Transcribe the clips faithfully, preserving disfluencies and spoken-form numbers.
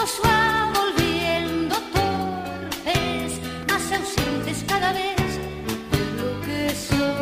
nos va volviendo torpes, más ausentes cada vez de lo que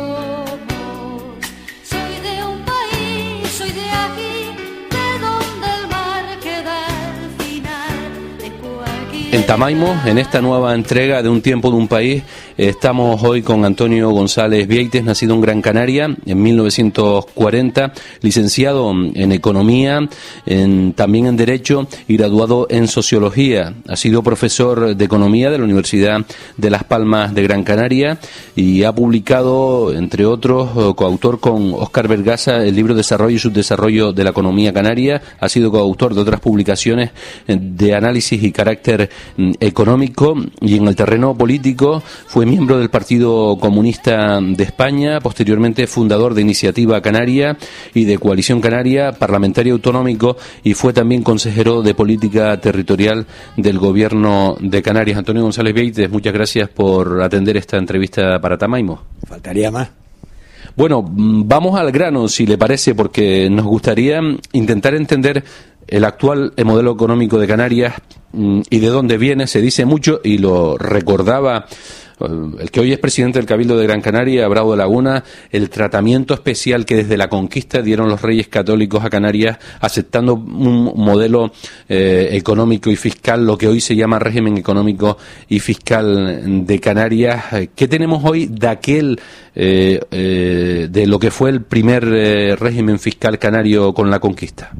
somos. Soy de un país, soy de aquí, de donde el mar queda al final de cualquier... En Tamaimo, en esta nueva entrega de Un tiempo de un país, estamos hoy con Antonio González Vieites, nacido en Gran Canaria en mil novecientos cuarenta, licenciado en Economía, en, también en Derecho y graduado en Sociología. Ha sido profesor de Economía de la Universidad de Las Palmas de Gran Canaria y ha publicado, entre otros, coautor con Óscar Vergasa, el libro Desarrollo y Subdesarrollo de la Economía Canaria. Ha sido coautor de otras publicaciones de análisis y carácter económico, y en el terreno político fue miembro del Partido Comunista de España, posteriormente fundador de Iniciativa Canaria y de Coalición Canaria, parlamentario autonómico, y fue también consejero de Política Territorial del Gobierno de Canarias. Antonio González Vieites, muchas gracias por atender esta entrevista para Tamaimo. Faltaría más. Bueno, vamos al grano, si le parece, porque nos gustaría intentar entender el actual modelo económico de Canarias y de dónde viene. Se dice mucho, y lo recordaba el que hoy es presidente del Cabildo de Gran Canaria, Bravo de Laguna, el tratamiento especial que desde la conquista dieron los Reyes Católicos a Canarias, aceptando un modelo eh, económico y fiscal, lo que hoy se llama régimen económico y fiscal de Canarias. ¿Qué tenemos hoy de aquel, eh, eh, de lo que fue el primer eh, régimen fiscal canario con la conquista?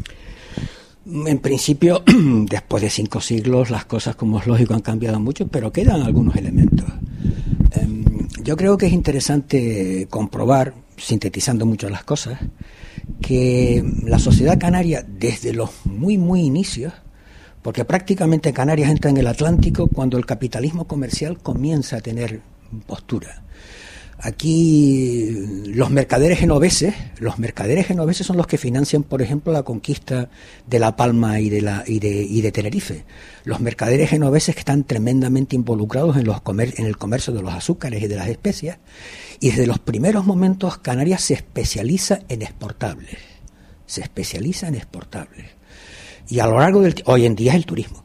En principio, después de cinco siglos, las cosas, como es lógico, han cambiado mucho, pero quedan algunos elementos. Eh, yo creo que es interesante comprobar, sintetizando mucho las cosas, que la sociedad canaria, desde los muy, muy inicios, porque prácticamente Canarias entra en el Atlántico cuando el capitalismo comercial comienza a tener postura. Aquí los mercaderes genoveses, los mercaderes genoveses son los que financian, por ejemplo, la conquista de La Palma y de la y de, y de Tenerife. Los mercaderes genoveses que están tremendamente involucrados en los comer, en el comercio de los azúcares y de las especias, y desde los primeros momentos Canarias se especializa en exportables, se especializa en exportables. Y a lo largo del hoy en día es el turismo.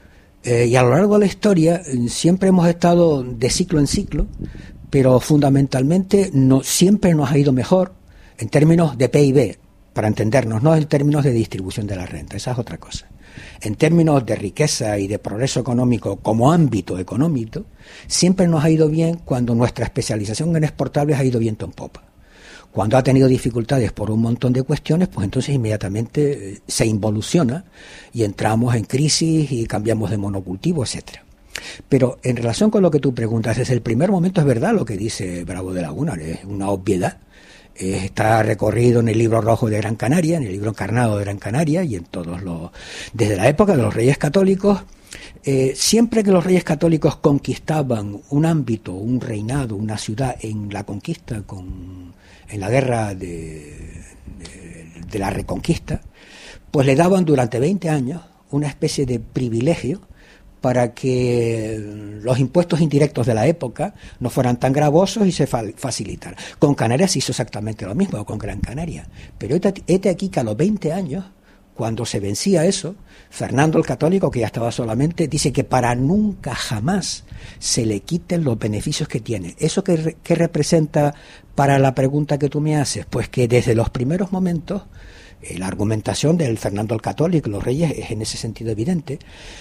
Eh, y a lo largo de la historia siempre hemos estado de ciclo en ciclo, pero fundamentalmente no, siempre nos ha ido mejor en términos de P I B, para entendernos, no en términos de distribución de la renta, esa es otra cosa. En términos de riqueza y de progreso económico como ámbito económico, siempre nos ha ido bien cuando nuestra especialización en exportables ha ido viento en popa. Cuando ha tenido dificultades por un montón de cuestiones, pues entonces inmediatamente se involuciona y entramos en crisis y cambiamos de monocultivo, etcétera. Pero en relación con lo que tú preguntas, desde el primer momento es verdad lo que dice Bravo de Laguna, es una obviedad. Eh, está recorrido en el libro rojo de Gran Canaria, en el libro encarnado de Gran Canaria y en todos los... Desde la época de los Reyes Católicos, eh, siempre que los Reyes Católicos conquistaban un ámbito, un reinado, una ciudad en la conquista, con, en la guerra de, de, de la Reconquista, pues le daban durante veinte años una especie de privilegio para que los impuestos indirectos de la época no fueran tan gravosos y se facilitaran. Con Canarias se hizo exactamente lo mismo, con Gran Canaria. Pero este aquí que a los veinte años, cuando se vencía eso, Fernando el Católico, que ya estaba solamente, dice que para nunca jamás se le quiten los beneficios que tiene. ¿Eso qué, qué representa para la pregunta que tú me haces? Pues que desde los primeros momentos, eh, la argumentación del Fernando el Católico y los reyes es en ese sentido evidente.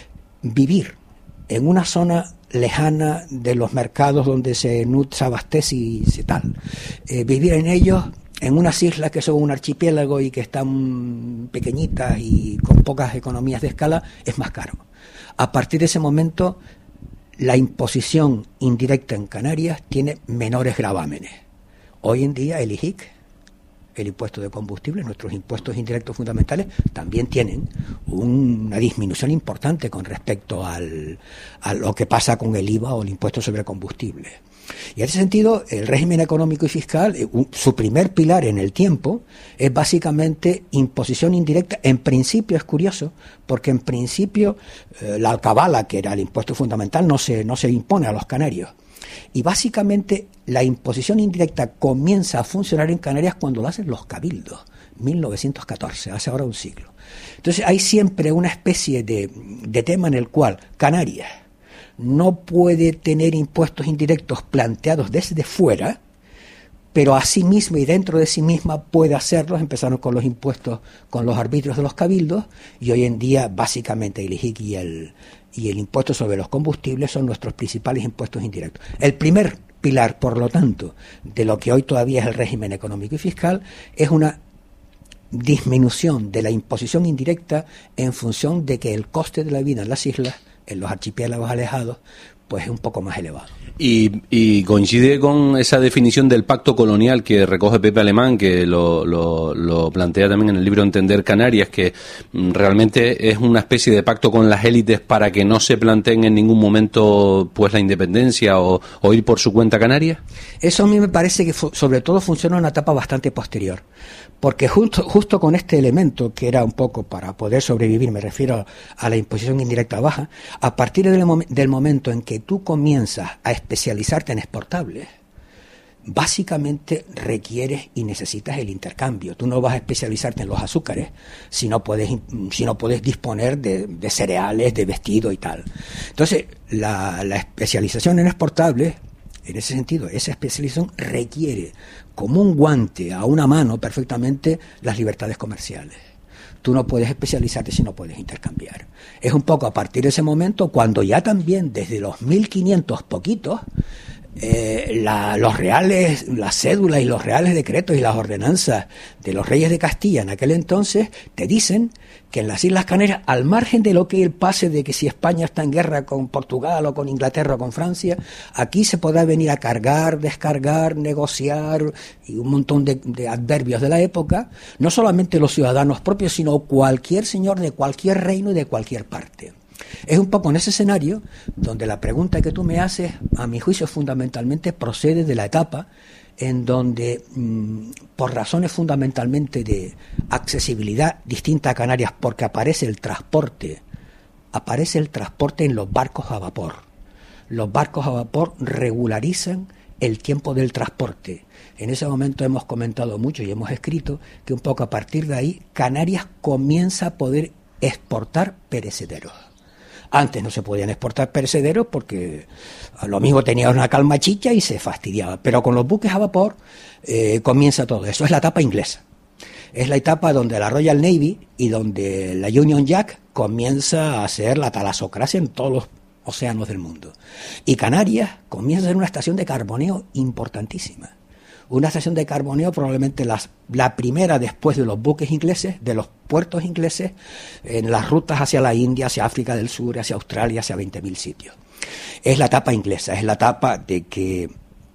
Vivir en una zona lejana de los mercados donde se, se abastece y se tal, eh, vivir en ellos, en unas islas que son un archipiélago y que están pequeñitas y con pocas economías de escala, es más caro. A partir de ese momento, la imposición indirecta en Canarias tiene menores gravámenes. Hoy en día el I J I C, el impuesto de combustible, nuestros impuestos indirectos fundamentales, también tienen una disminución importante con respecto al, a lo que pasa con el I V A o el impuesto sobre combustible. Y en ese sentido, el régimen económico y fiscal, su primer pilar en el tiempo, es básicamente imposición indirecta. En principio es curioso, porque en principio eh, la alcabala, que era el impuesto fundamental, no se, no se impone a los canarios. Y básicamente la imposición indirecta comienza a funcionar en Canarias cuando lo hacen los cabildos. mil novecientos catorce, hace ahora un siglo. Entonces hay siempre una especie de, de tema en el cual Canarias no puede tener impuestos indirectos planteados desde fuera, pero a sí misma y dentro de sí misma puede hacerlos. Empezaron con los impuestos, con los arbitrios de los cabildos, y hoy en día básicamente el I G I C y el, y el impuesto sobre los combustibles son nuestros principales impuestos indirectos. El primer pilar, por lo tanto, de lo que hoy todavía es el régimen económico y fiscal, es una disminución de la imposición indirecta en función de que el coste de la vida en las islas, en los archipiélagos alejados, pues es un poco más elevado. Y, y coincide con esa definición del pacto colonial que recoge Pepe Alemán, que lo, lo, lo plantea también en el libro Entender Canarias, que realmente es una especie de pacto con las élites para que no se planteen en ningún momento pues la independencia o, o ir por su cuenta Canarias. Eso a mí me parece que fu- sobre todo funciona en una etapa bastante posterior, porque justo, justo con este elemento, que era un poco para poder sobrevivir, me refiero a la imposición indirecta baja, a partir del, mom- del momento en que tú comienzas a especializarte en exportables, básicamente requieres y necesitas el intercambio. Tú no vas a especializarte en los azúcares si no puedes, si no puedes disponer de, de cereales, de vestido y tal. Entonces, la, la especialización en exportables, en ese sentido, esa especialización requiere como un guante a una mano perfectamente las libertades comerciales. Tú no puedes especializarte si no puedes intercambiar. Es un poco a partir de ese momento cuando ya también desde los mil quinientos poquitos eh, la, los reales, las cédulas y los reales decretos y las ordenanzas de los reyes de Castilla en aquel entonces te dicen que en las Islas Canarias, al margen de lo que el pase de que si España está en guerra con Portugal o con Inglaterra o con Francia, aquí se podrá venir a cargar, descargar, negociar y un montón de, de adverbios de la época, no solamente los ciudadanos propios, sino cualquier señor de cualquier reino y de cualquier parte. Es un poco en ese escenario donde la pregunta que tú me haces, a mi juicio, fundamentalmente procede de la etapa en donde, mmm, por razones fundamentalmente de accesibilidad distinta a Canarias, porque aparece el transporte, aparece el transporte en los barcos a vapor. Los barcos a vapor regularizan el tiempo del transporte. En ese momento hemos comentado mucho y hemos escrito que un poco a partir de ahí Canarias comienza a poder exportar perecederos. Antes no se podían exportar perecederos porque a lo mismo tenía una calma chicha y se fastidiaba. Pero con los buques a vapor eh, comienza todo. Eso es la etapa inglesa. Es la etapa donde la Royal Navy y donde la Union Jack comienza a hacer la talasocracia en todos los océanos del mundo. Y Canarias comienza a ser una estación de carboneo importantísima. Una estación de carboneo probablemente las, la primera después de los buques ingleses, de los puertos ingleses, en las rutas hacia la India, hacia África del Sur, hacia Australia, hacia veinte mil sitios. Es la etapa inglesa, es la etapa de que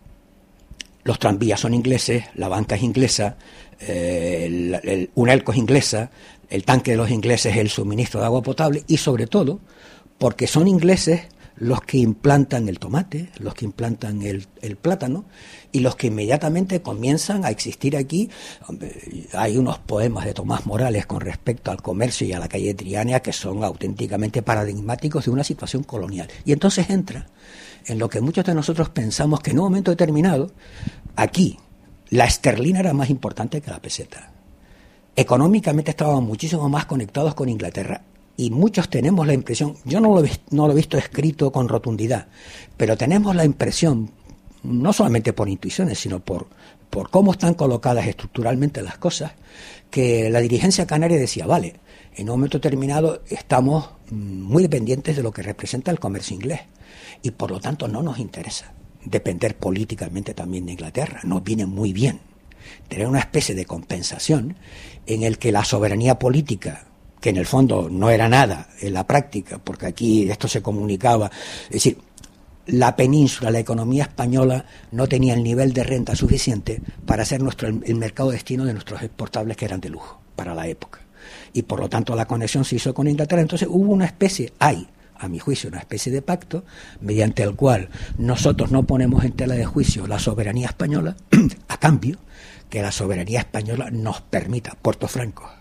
los tranvías son ingleses, la banca es inglesa, eh, el, el Unelco es inglesa, el tanque de los ingleses es el suministro de agua potable y sobre todo porque son ingleses los que implantan el tomate, los que implantan el, el plátano y los que inmediatamente comienzan a existir aquí. Hay unos poemas de Tomás Morales con respecto al comercio y a la calle Triana que son auténticamente paradigmáticos de una situación colonial. Y entonces entra en lo que muchos de nosotros pensamos que en un momento determinado, aquí, la esterlina era más importante que la peseta. Económicamente estábamos muchísimo más conectados con Inglaterra. Y muchos tenemos la impresión, yo no lo, he, no lo he visto escrito con rotundidad, pero tenemos la impresión, no solamente por intuiciones, sino por, por cómo están colocadas estructuralmente las cosas, que la dirigencia canaria decía, vale, en un momento determinado estamos muy dependientes de lo que representa el comercio inglés, y por lo tanto no nos interesa depender políticamente también de Inglaterra, nos viene muy bien tener una especie de compensación en el que la soberanía política, que en el fondo no era nada en la práctica, porque aquí esto se comunicaba, es decir, la península, la economía española no tenía el nivel de renta suficiente para ser nuestro el, el mercado destino de nuestros exportables que eran de lujo para la época. Y por lo tanto la conexión se hizo con Inglaterra. Entonces hubo una especie, hay, a mi juicio, una especie de pacto mediante el cual nosotros no ponemos en tela de juicio la soberanía española a cambio que la soberanía española nos permita, Puerto Franco,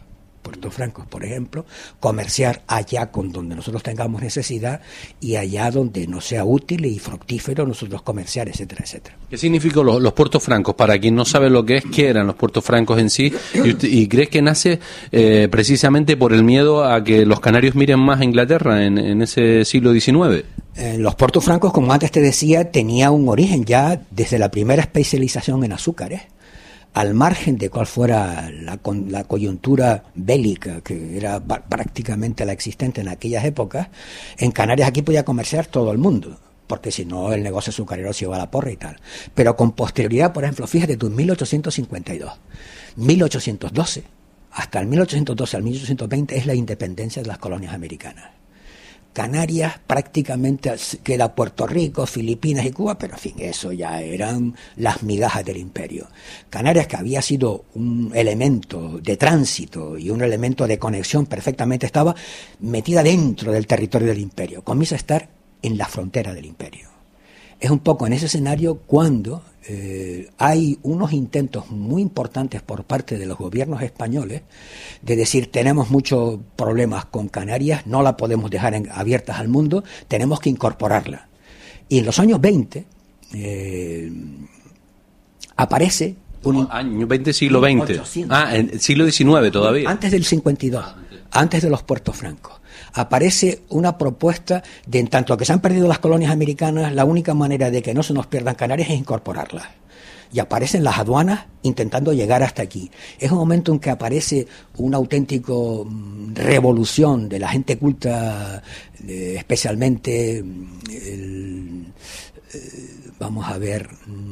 puertos francos, por ejemplo, comerciar allá con donde nosotros tengamos necesidad y allá donde nos sea útil y fructífero nosotros comerciar, etcétera, etcétera. ¿Qué significó los, los puertos francos? Para quien no sabe lo que es, ¿qué eran los puertos francos en sí? ¿Y, usted, y crees que nace eh, precisamente por el miedo a que los canarios miren más a Inglaterra en, en ese siglo diecinueve? Eh, los puertos francos, como antes te decía, tenía un origen ya desde la primera especialización en azúcares. Al margen de cuál fuera la, la coyuntura bélica, que era prácticamente la existente en aquellas épocas, en Canarias aquí podía comerciar todo el mundo, porque si no el negocio azucarero se iba a la porra y tal. Pero con posterioridad, por ejemplo, fíjate tú, mil ochocientos cincuenta y dos, mil ochocientos doce, hasta el mil ochocientos doce al mil ochocientos veinte es la independencia de las colonias americanas. Canarias prácticamente queda Puerto Rico, Filipinas y Cuba, pero en fin, eso ya eran las migajas del imperio. Canarias, que había sido un elemento de tránsito y un elemento de conexión perfectamente, estaba metida dentro del territorio del imperio, comienza a estar en la frontera del imperio. Es un poco en ese escenario cuando eh, hay unos intentos muy importantes por parte de los gobiernos españoles de decir, tenemos muchos problemas con Canarias, no la podemos dejar en, abiertas al mundo, tenemos que incorporarla. Y en los años veinte eh, aparece... Un, año veinte, siglo veinte. Ah, en siglo diecinueve todavía. Antes del cincuenta y dos, antes de los puertos francos. Aparece una propuesta de, en tanto que se han perdido las colonias americanas, la única manera de que no se nos pierdan Canarias es incorporarlas. Y aparecen las aduanas intentando llegar hasta aquí. Es un momento en que aparece una auténtica revolución de la gente culta, eh, especialmente, el, eh, vamos a ver,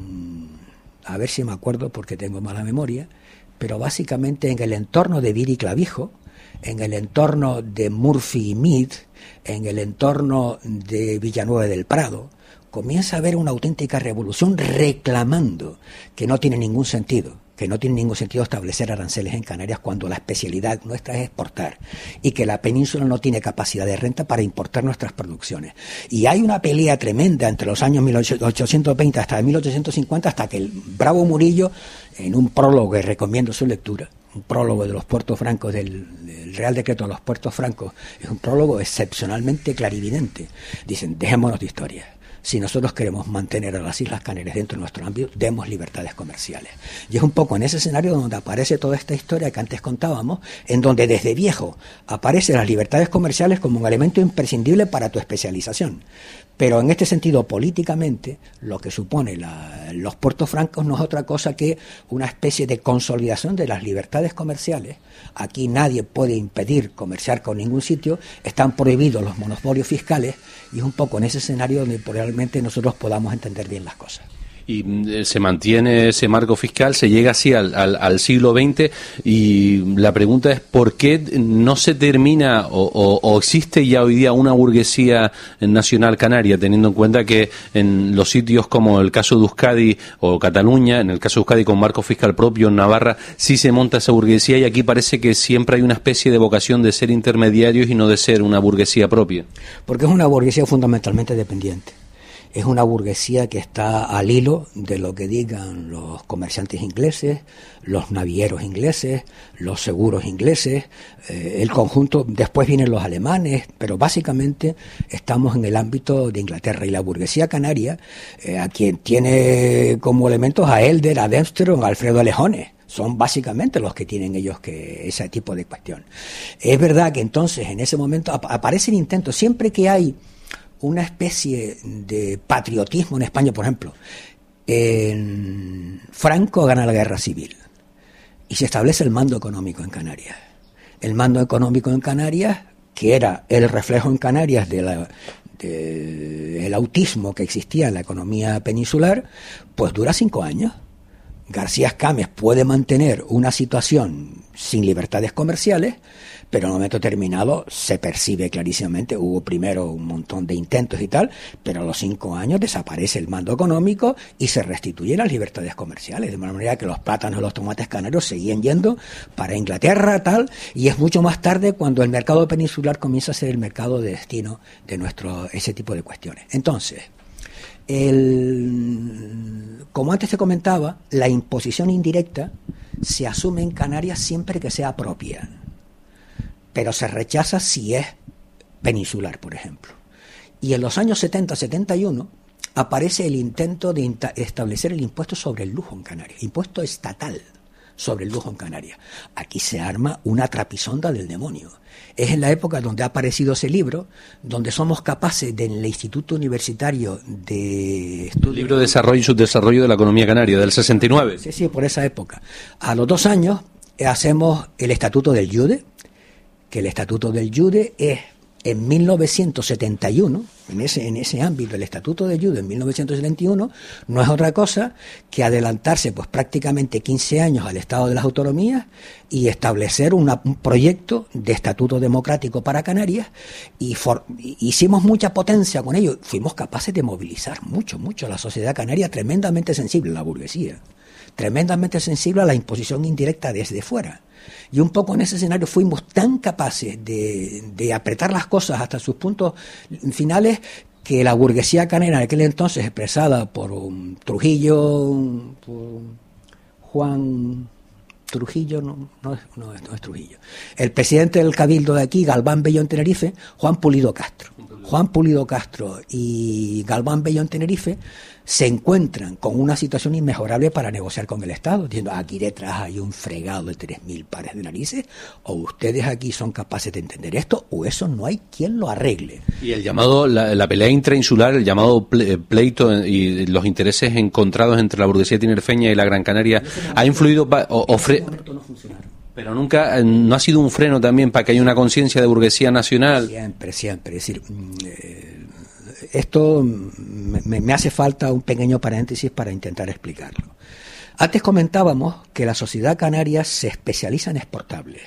a ver si me acuerdo porque tengo mala memoria, pero básicamente en el entorno de Vir y Clavijo, en el entorno de Murphy y Meade, en el entorno de Villanueva del Prado, comienza a haber una auténtica revolución reclamando que no tiene ningún sentido, que no tiene ningún sentido establecer aranceles en Canarias cuando la especialidad nuestra es exportar y que la península no tiene capacidad de renta para importar nuestras producciones. Y hay una pelea tremenda entre los años mil ochocientos veinte hasta mil ochocientos cincuenta, hasta que el bravo Murillo, en un prólogo que recomiendo su lectura, un prólogo de los puertos francos, del, del Real Decreto de los Puertos Francos, es un prólogo excepcionalmente clarividente. Dicen, dejémonos de historia. Si nosotros queremos mantener a las Islas Canarias dentro de nuestro ámbito, demos libertades comerciales. Y es un poco en ese escenario donde aparece toda esta historia que antes contábamos, en donde desde viejo aparecen las libertades comerciales como un elemento imprescindible para tu especialización. Pero en este sentido, políticamente, lo que supone la, los puertos francos no es otra cosa que una especie de consolidación de las libertades comerciales. Aquí nadie puede impedir comerciar con ningún sitio, están prohibidos los monopolios fiscales, y es un poco en ese escenario donde realmente nosotros podamos entender bien las cosas. Y eh, se mantiene ese marco fiscal, se llega así al, al, al siglo veinte, y la pregunta es ¿por qué no se termina o, o, o existe ya hoy día una burguesía nacional canaria, teniendo en cuenta que en los sitios como el caso de Euskadi o Cataluña, en el caso de Euskadi con marco fiscal propio, en Navarra sí se monta esa burguesía, y aquí parece que siempre hay una especie de vocación de ser intermediarios y no de ser una burguesía propia? Porque es una burguesía fundamentalmente dependiente. Es una burguesía que está al hilo de lo que digan los comerciantes ingleses, los navieros ingleses, los seguros ingleses, eh, el conjunto, después vienen los alemanes, pero básicamente estamos en el ámbito de Inglaterra. Y la burguesía canaria, eh, a quien tiene como elementos a Elder, a Dempster o a Alfredo Alejones, son básicamente los que tienen ellos que ese tipo de cuestión. Es verdad que entonces en ese momento ap- aparecen intentos, siempre que hay una especie de patriotismo en España, por ejemplo, en Franco gana la guerra civil y se establece el mando económico en Canarias. El mando económico en Canarias, que era el reflejo en Canarias de la, de, el autismo que existía en la economía peninsular, pues dura cinco años. García Escames puede mantener una situación sin libertades comerciales, pero en un momento determinado se percibe clarísimamente, hubo primero un montón de intentos y tal, pero a los cinco años desaparece el mando económico y se restituyen las libertades comerciales, de manera que los plátanos y los tomates canarios seguían yendo para Inglaterra, tal, y es mucho más tarde cuando el mercado peninsular comienza a ser el mercado de destino de nuestro ese tipo de cuestiones. Entonces, el, como antes te comentaba, la imposición indirecta se asume en Canarias siempre que sea propia. pero se rechaza si es peninsular, por ejemplo. Y en los años setenta setenta y uno aparece el intento de establecer el impuesto sobre el lujo en Canarias, impuesto estatal sobre el lujo en Canarias. Aquí se arma una trapisonda del demonio. Es en la época donde ha aparecido ese libro, donde somos capaces de, en el Instituto Universitario de Estudios... El libro de Desarrollo y Subdesarrollo de la Economía Canaria, del sesenta y nueve. Sí, sí, por esa época. A los dos años hacemos el Estatuto del Jude, que el Estatuto del Jude es en mil novecientos setenta y uno, en ese, en ese ámbito, el Estatuto de Jude en mil novecientos setenta y uno, no es otra cosa que adelantarse pues prácticamente quince años al Estado de las Autonomías y establecer una, un proyecto de Estatuto Democrático para Canarias, y for, hicimos mucha potencia con ello, fuimos capaces de movilizar mucho, mucho a la sociedad canaria, tremendamente sensible a la burguesía, tremendamente sensible a la imposición indirecta desde fuera. Y un poco en ese escenario fuimos tan capaces de, de apretar las cosas hasta sus puntos finales que la burguesía canaria en aquel entonces, expresada por um, Trujillo, um, por Juan Trujillo, no, no, es, no, es, no es Trujillo, el presidente del Cabildo de aquí, Galván Bello en Tenerife, Juan Pulido Castro. Juan Pulido Castro y Galván Bello en Tenerife se encuentran con una situación inmejorable para negociar con el Estado, diciendo aquí detrás hay un fregado de tres mil pares de narices, o ustedes aquí son capaces de entender esto, o eso no hay quien lo arregle. Y el llamado, la, la pelea intrainsular, el llamado pleito y los intereses encontrados entre la burguesía tinerfeña y la Gran Canaria, ha influido... Pa, o, o fre- no funcionaron. Pero nunca, no ha sido un freno también para que haya una conciencia de burguesía nacional. Siempre, siempre. Es decir, eh, esto me, me hace falta un pequeño paréntesis para intentar explicarlo. Antes comentábamos que la sociedad canaria se especializa en exportables.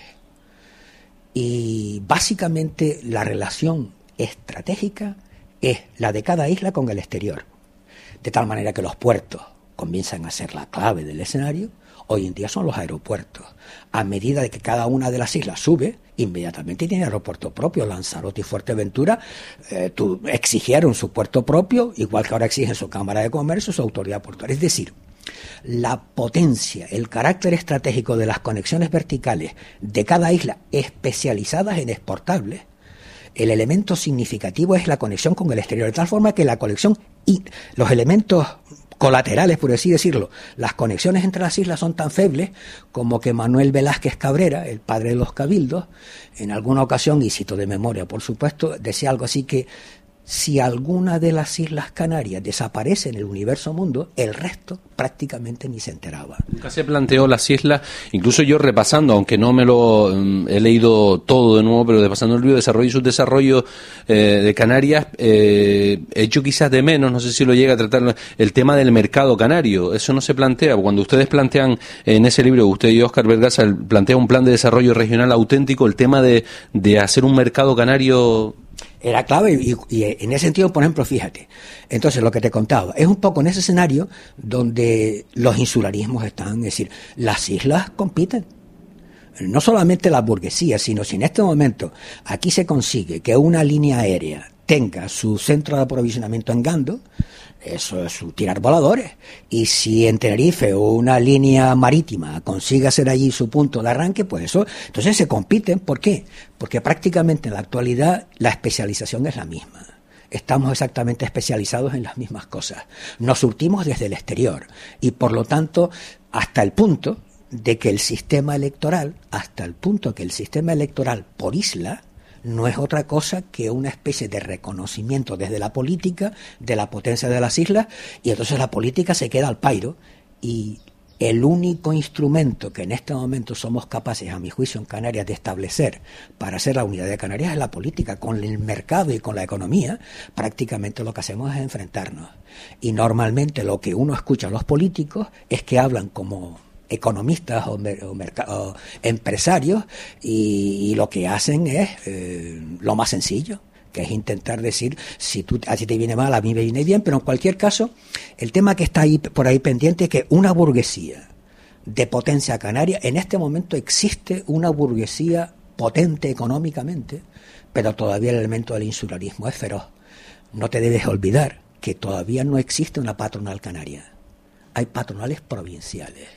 Y básicamente la relación estratégica es la de cada isla con el exterior. De tal manera que los puertos comienzan a ser la clave del escenario. Hoy en día son los aeropuertos. A medida de que cada una de las islas sube, inmediatamente tiene aeropuerto propio. Lanzarote y Fuerteventura eh, tu, exigieron su puerto propio, igual que ahora exigen su Cámara de Comercio, su autoridad portuaria. Es decir, la potencia, el carácter estratégico de las conexiones verticales de cada isla especializadas en exportables, el elemento significativo es la conexión con el exterior, de tal forma que la conexión y los elementos colaterales, por así decirlo, las conexiones entre las islas son tan febles como que Manuel Velázquez Cabrera, el padre de los cabildos, en alguna ocasión, y cito de memoria por supuesto, decía algo así que si alguna de las Islas Canarias desaparece en el universo mundo, el resto prácticamente ni se enteraba. Nunca se planteó las islas, incluso yo repasando, aunque no me lo um, he leído todo de nuevo, pero repasando el libro de Desarrollo y Subdesarrollo eh, de Canarias, eh, he hecho quizás de menos, no sé si lo llega a tratar, el tema del mercado canario. Eso no se plantea. Cuando ustedes plantean en ese libro, usted y Óscar Vergasa, plantea un plan de desarrollo regional auténtico, el tema de, de hacer un mercado canario... Era clave y, y en ese sentido, por ejemplo, fíjate, entonces lo que te contaba, es un poco en ese escenario donde los insularismos están, es decir, las islas compiten, no solamente la burguesía, sino si en este momento aquí se consigue que una línea aérea tenga su centro de aprovisionamiento en Gando, eso es su tirar voladores, y si en Tenerife o una línea marítima consigue hacer allí su punto de arranque, pues eso, entonces se compiten. ¿Por qué? Porque prácticamente en la actualidad la especialización es la misma. Estamos exactamente especializados en las mismas cosas. Nos surtimos desde el exterior y por lo tanto hasta el punto de que el sistema electoral, hasta el punto que el sistema electoral por isla no es otra cosa que una especie de reconocimiento desde la política de la potencia de las islas, y entonces la política se queda al pairo, y el único instrumento que en este momento somos capaces, a mi juicio, en Canarias de establecer para hacer la unidad de Canarias es la política. Con el mercado y con la economía prácticamente lo que hacemos es enfrentarnos, y normalmente lo que uno escucha a los políticos es que hablan como economistas o, mer- o, merc- o empresarios y, y lo que hacen es eh, lo más sencillo, que es intentar decir, si tú, a ti te viene mal, a mí me viene bien, pero en cualquier caso, el tema que está ahí por ahí pendiente es que una burguesía de potencia canaria, en este momento existe una burguesía potente económicamente, pero todavía el elemento del insularismo es feroz. No te debes olvidar que todavía no existe una patronal canaria, hay patronales provinciales.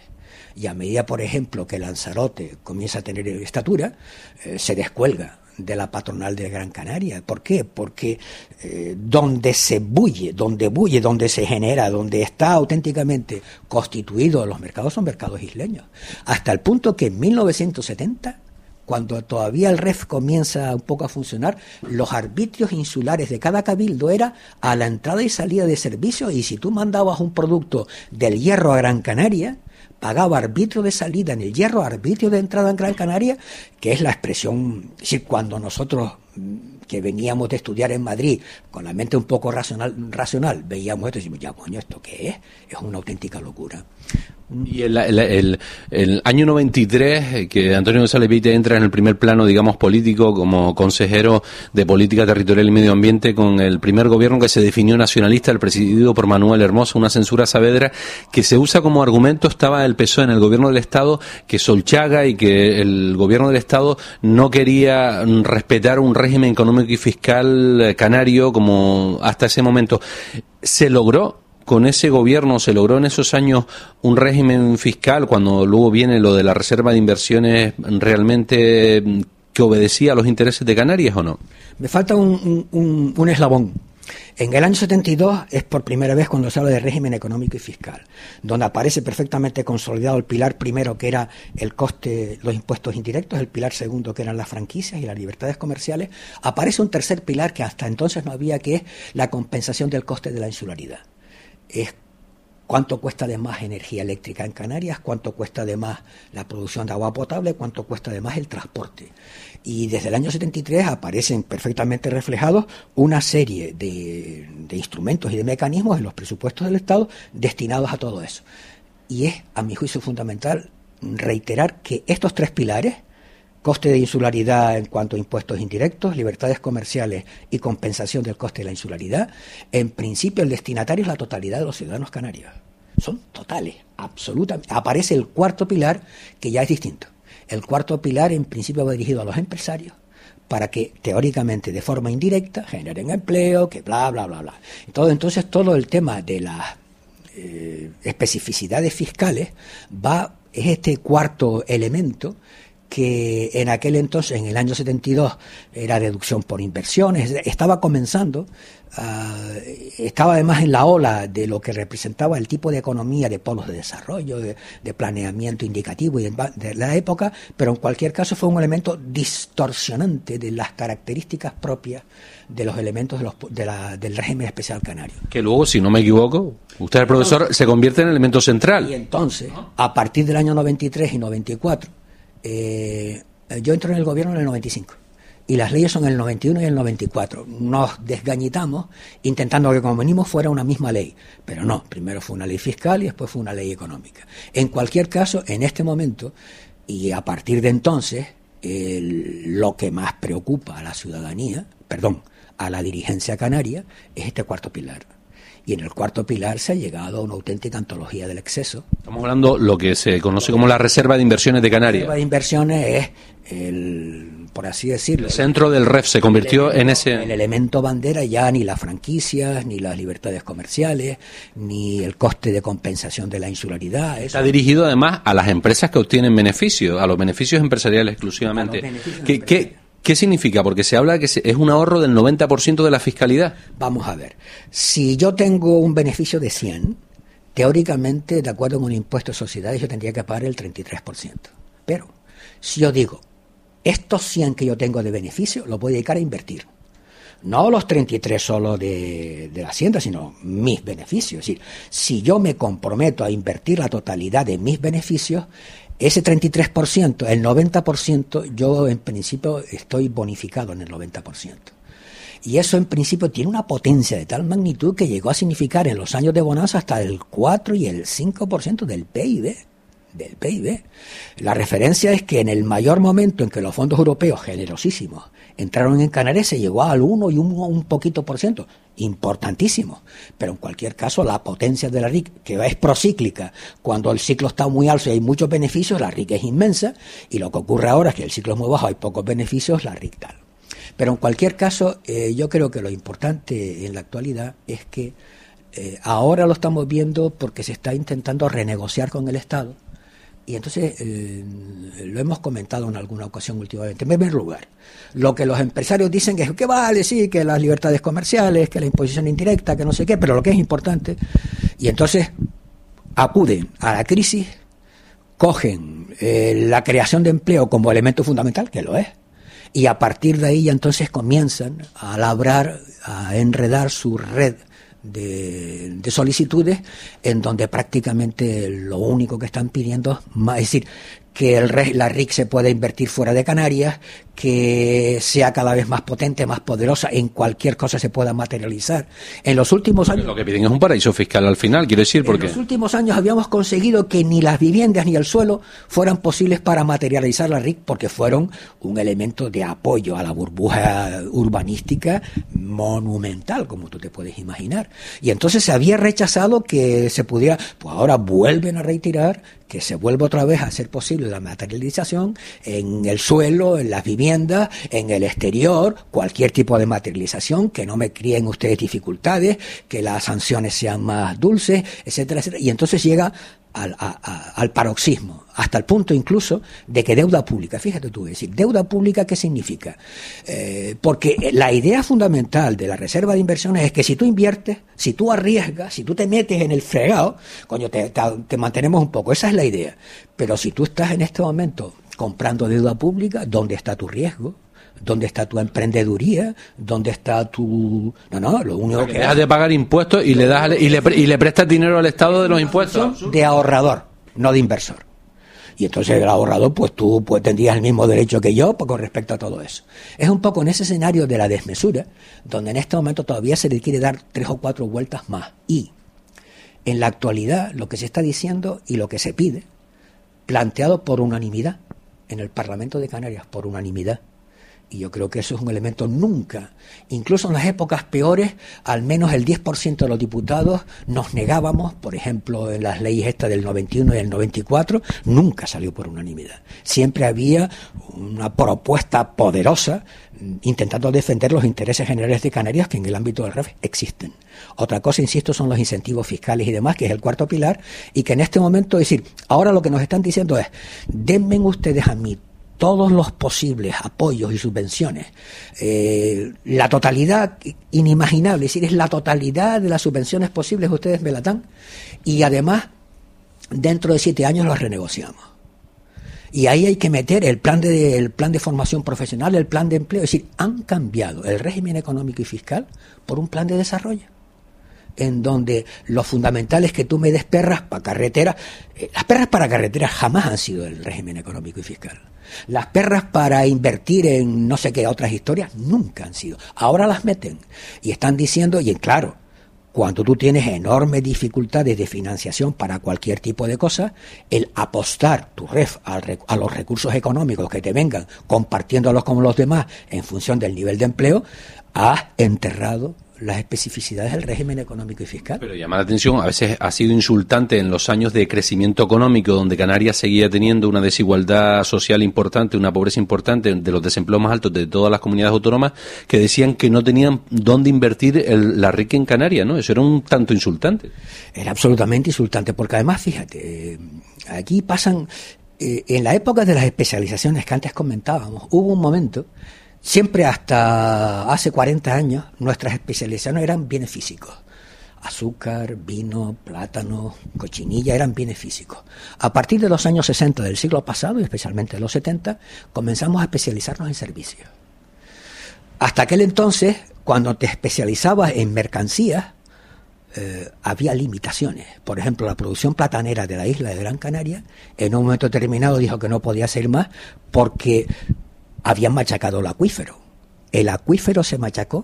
y a medida, por ejemplo, que Lanzarote comienza a tener estatura, eh, se descuelga de la patronal de Gran Canaria. ¿Por qué? Porque eh, donde se bulle, donde bulle, donde se genera, donde está auténticamente constituido los mercados son mercados isleños. Hasta el punto que en mil novecientos setenta, cuando todavía el R E F comienza un poco a funcionar, los arbitrios insulares de cada cabildo era a la entrada y salida de servicios, y si tú mandabas un producto del Hierro a Gran Canaria, pagaba arbitrio de salida en el Hierro, arbitrio de entrada en Gran Canaria, que es la expresión, es decir, cuando nosotros que veníamos de estudiar en Madrid con la mente un poco racional, racional veíamos esto y decimos, ya coño, ¿esto qué es? Es una auténtica locura. Y el, el, el, el año noventa y tres, que Antonio González Vieites entra en el primer plano, digamos, político, como consejero de Política Territorial y Medio Ambiente, con el primer gobierno que se definió nacionalista, el presidido por Manuel Hermoso, una censura Saavedra que se usa como argumento. Estaba el P S O E en el gobierno del Estado, que Solchaga y que el gobierno del Estado no quería respetar un régimen económico y fiscal canario como hasta ese momento. ¿Se logró? Con ese gobierno se logró en esos años un régimen fiscal, cuando luego viene lo de la reserva de inversiones, realmente que obedecía a los intereses de Canarias, ¿o no? Me falta un, un, un eslabón. En el año setenta y dos es por primera vez cuando se habla de régimen económico y fiscal, donde aparece perfectamente consolidado el pilar primero, que era el coste, los impuestos indirectos, el pilar segundo, que eran las franquicias y las libertades comerciales. Aparece un tercer pilar que hasta entonces no había, que es la compensación del coste de la insularidad. Es cuánto cuesta de más energía eléctrica en Canarias, cuánto cuesta de más la producción de agua potable, cuánto cuesta de más el transporte. Y desde el año setenta y tres aparecen perfectamente reflejados una serie de, de instrumentos y de mecanismos en los presupuestos del Estado destinados a todo eso. Y es, a mi juicio, fundamental reiterar que estos tres pilares, coste de insularidad en cuanto a impuestos indirectos, libertades comerciales y compensación del coste de la insularidad, en principio el destinatario es la totalidad de los ciudadanos canarios. Son totales, absolutamente. Aparece el cuarto pilar, que ya es distinto. El cuarto pilar en principio va dirigido a los empresarios, para que teóricamente de forma indirecta generen empleo, que bla, bla, bla, bla. Entonces, entonces todo el tema de las eh, especificidades fiscales va, es este cuarto elemento, que en aquel entonces, en el año setenta y dos, era deducción por inversiones, estaba comenzando, uh, estaba además en la ola de lo que representaba el tipo de economía de polos de desarrollo, de, de planeamiento indicativo y de, de la época, pero en cualquier caso fue un elemento distorsionante de las características propias de los elementos de los, de la, del régimen especial canario. Que luego, si no me equivoco, usted, el profesor, se convierte en elemento central. Y entonces, a partir del año noventa y tres y noventa y cuatro, Eh, yo entro en el gobierno en el noventa y cinco y las leyes son en el noventa y uno y el noventa y cuatro. Nos desgañitamos intentando que como mínimo fuera una misma ley, pero no, primero fue una ley fiscal y después fue una ley económica. En cualquier caso, en este momento y a partir de entonces, el, lo que más preocupa a la ciudadanía, perdón, a la dirigencia canaria, es este cuarto pilar. Y en el cuarto pilar se ha llegado a una auténtica antología del exceso. Estamos hablando de lo que se conoce como la reserva de inversiones de Canarias. La reserva de inversiones es, el, por así decirlo, el centro del R E F se convirtió en ese... El elemento bandera ya ni las franquicias, ni las libertades comerciales, ni el coste de compensación de la insularidad. Eso. Está dirigido además a las empresas que obtienen beneficios, a los beneficios empresariales exclusivamente. Beneficios ¿Qué, ¿qué, ¿Qué significa? Porque se habla que es un ahorro del noventa por ciento de la fiscalidad. Vamos a ver. Si yo tengo un beneficio de cien, teóricamente, de acuerdo con un impuesto de sociedades, yo tendría que pagar el treinta y tres por ciento. Pero, si yo digo, estos cien que yo tengo de beneficio, los voy a dedicar a invertir. No los treinta y tres solo de, de la Hacienda, sino mis beneficios. Es decir, si yo me comprometo a invertir la totalidad de mis beneficios, ese treinta y tres por ciento, el noventa por ciento, yo en principio estoy bonificado en el noventa por ciento. Y eso en principio tiene una potencia de tal magnitud que llegó a significar en los años de bonanza hasta el cuatro y el cinco por ciento del P I B. Del P I B. La referencia es que en el mayor momento en que los fondos europeos, generosísimos, entraron en Canarias, se llegó al uno y un, un poquito por ciento, importantísimo, pero en cualquier caso la potencia de la R I C, que es procíclica, cuando el ciclo está muy alto y hay muchos beneficios, la R I C es inmensa, y lo que ocurre ahora es que el ciclo es muy bajo, hay pocos beneficios, la R I C tal. Pero en cualquier caso, eh, yo creo que lo importante en la actualidad es que eh, ahora lo estamos viendo porque se está intentando renegociar con el Estado Y entonces, eh, lo hemos comentado en alguna ocasión últimamente. En primer lugar, lo que los empresarios dicen es que vale, sí, que las libertades comerciales, que la imposición indirecta, que no sé qué, pero lo que es importante. Y entonces acuden a la crisis, cogen eh, la creación de empleo como elemento fundamental, que lo es, y a partir de ahí ya entonces comienzan a labrar, a enredar su red de, de solicitudes, en donde prácticamente lo único que están pidiendo, es decir, que el, la R I C se pueda invertir fuera de Canarias, que sea cada vez más potente, más poderosa, en cualquier cosa se pueda materializar. En los últimos años... Lo que piden es un paraíso fiscal al final, quiero decir, porque... En los últimos años habíamos conseguido que ni las viviendas ni el suelo fueran posibles para materializar la R I C, porque fueron un elemento de apoyo a la burbuja urbanística monumental, como tú te puedes imaginar. Y entonces se había rechazado que se pudiera... Pues ahora vuelven a reiterar que se vuelva otra vez a hacer posible la materialización en el suelo, en las viviendas, en el exterior, cualquier tipo de materialización, que no me críen ustedes dificultades, que las sanciones sean más dulces, etcétera, etcétera. Y entonces llega al, a, a, al paroxismo, hasta el punto incluso de que deuda pública, fíjate tú, es decir, deuda pública, ¿qué significa? Eh, porque la idea fundamental de la reserva de inversiones es que si tú inviertes, si tú arriesgas, si tú te metes en el fregado, coño, te, te, te mantenemos un poco, esa es la idea. Pero si tú estás en este momento comprando deuda pública, ¿dónde está tu riesgo? ¿Dónde está tu emprendeduría? ¿Dónde está tu...? No, no, lo único que... Dejas de pagar impuestos y le das y le, y le prestas dinero al Estado de los impuestos. De ahorrador, no de inversor. Y entonces el ahorrador, pues tú pues, tendrías el mismo derecho que yo con respecto a todo eso. Es un poco en ese escenario de la desmesura, donde en este momento todavía se le quiere dar tres o cuatro vueltas más. Y en la actualidad lo que se está diciendo y lo que se pide, planteado por unanimidad en el Parlamento de Canarias, por unanimidad. Y yo creo que eso es un elemento nunca, incluso en las épocas peores, al menos el diez por ciento de los diputados nos negábamos, por ejemplo, en las leyes estas del noventa y uno y del noventa y cuatro, nunca salió por unanimidad. Siempre había una propuesta poderosa intentando defender los intereses generales de Canarias que en el ámbito del R E F existen. Otra cosa, insisto, son los incentivos fiscales y demás, que es el cuarto pilar, y que en este momento, es decir, ahora lo que nos están diciendo es, denme ustedes a mí todos los posibles apoyos y subvenciones, eh, la totalidad inimaginable, es decir, es la totalidad de las subvenciones posibles, ustedes me la dan, y además, dentro de siete años los renegociamos. Y ahí hay que meter el plan de el plan de formación profesional, el plan de empleo, es decir, han cambiado el régimen económico y fiscal por un plan de desarrollo, en donde lo fundamental es que tú me des perras para carreteras. Eh, las perras para carreteras jamás han sido el régimen económico y fiscal. Las perras para invertir en no sé qué otras historias nunca han sido. Ahora las meten y están diciendo, y claro, cuando tú tienes enormes dificultades de financiación para cualquier tipo de cosa, el apostar tu R E F a los recursos económicos que te vengan, compartiéndolos con los demás en función del nivel de empleo, has enterrado las especificidades del régimen económico y fiscal. Pero llama la atención, a veces ha sido insultante en los años de crecimiento económico, donde Canarias seguía teniendo una desigualdad social importante, una pobreza importante, de los desempleos más altos de todas las comunidades autónomas, que decían que no tenían dónde invertir el, la R I C en Canarias, ¿no? Eso era un tanto insultante. Era absolutamente insultante, porque además, fíjate, eh, aquí pasan, eh, en la época de las especializaciones que antes comentábamos, hubo un momento. Siempre hasta hace cuarenta años nuestras especializaciones eran bienes físicos. Azúcar, vino, plátano, cochinilla eran bienes físicos. A partir de los años sesenta del siglo pasado, y especialmente de los setenta, comenzamos a especializarnos en servicios. Hasta aquel entonces, cuando te especializabas en mercancías, eh, había limitaciones. Por ejemplo, la producción platanera de la isla de Gran Canaria, en un momento determinado dijo que no podía ser más porque habían machacado el acuífero. El acuífero se machacó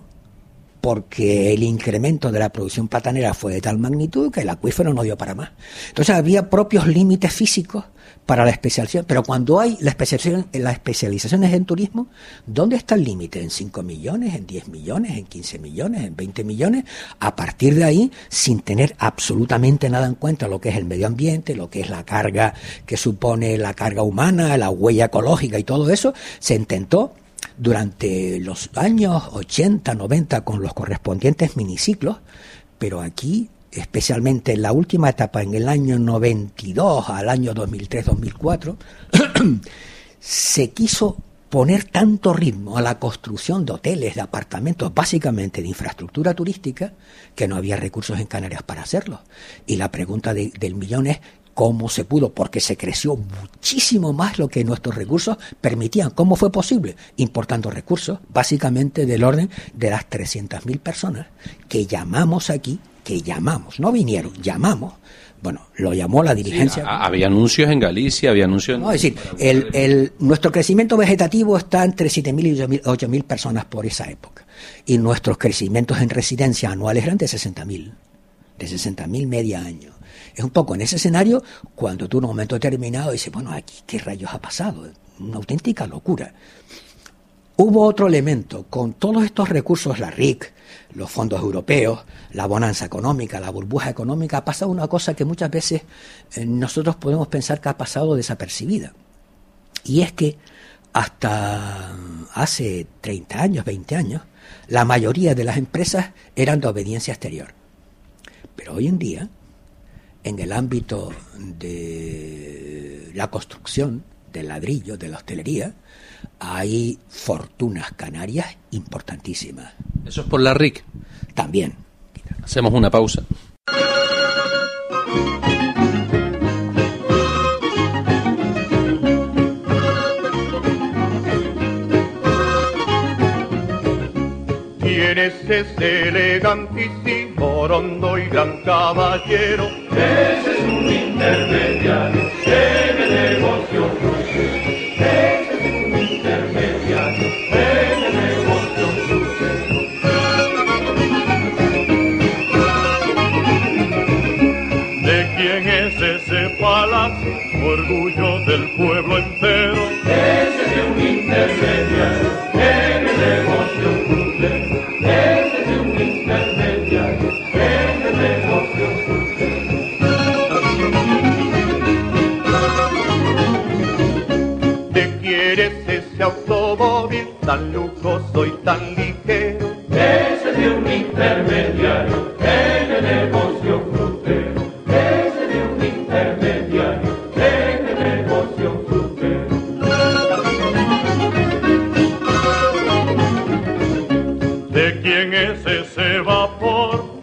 porque el incremento de la producción platanera fue de tal magnitud que el acuífero no dio para más. Entonces había propios límites físicos para la especialización. Pero cuando hay la especialización, las especializaciones en turismo, ¿dónde está el límite? ¿En cinco millones, en diez millones, en quince millones, en veinte millones? A partir de ahí, sin tener absolutamente nada en cuenta lo que es el medio ambiente, lo que es la carga que supone la carga humana, la huella ecológica y todo eso, se intentó durante los años ochenta, noventa, con los correspondientes miniciclos, pero aquí especialmente en la última etapa, en el año noventa y dos al año dos mil tres dos mil cuatro, se quiso poner tanto ritmo a la construcción de hoteles, de apartamentos, básicamente de infraestructura turística, que no había recursos en Canarias para hacerlo. Y la pregunta de, del millón es ¿cómo se pudo? Porque se creció muchísimo más lo que nuestros recursos permitían. ¿Cómo fue posible? Importando recursos, básicamente del orden de las trescientas mil personas que llamamos aquí, que llamamos, no vinieron, llamamos. Bueno, lo llamó la dirigencia. Sí, había anuncios en Galicia, había anuncios en... No, es decir, el, el, nuestro crecimiento vegetativo está entre siete mil y ocho mil personas por esa época. Y nuestros crecimientos en residencia anuales eran de sesenta mil. De sesenta mil media año. Es un poco en ese escenario cuando tú en un momento determinado dices, bueno, aquí qué rayos ha pasado. Una auténtica locura. Hubo otro elemento, con todos estos recursos, la R I C, los fondos europeos, la bonanza económica, la burbuja económica, ha pasado una cosa que muchas veces eh, nosotros podemos pensar que ha pasado desapercibida. Y es que hasta hace treinta años, veinte años, la mayoría de las empresas eran de obediencia exterior. Pero hoy en día, en el ámbito de la construcción, del ladrillo, de la hostelería, hay fortunas canarias importantísimas. ¿Eso es por la R I C? También. Hacemos una pausa. ¿Quién es ese elegantísimo, rondo y gran caballero? Ese es un intermediario en el negocio crucero. Ese es un intermediario en el negocio crucero. ¿De quién es ese palacio, orgullo del pueblo entero? Ese es de un intermediario en el negocio crucero. Ese es de un intermediario en el negocio crucero. ¿De quién es ese automóvil tan lujoso y tan ligero? Ese es de un intermediario en el negocio crucero. Ese es de un intermediario en el negocio crucero. ¿De quién es ese vapor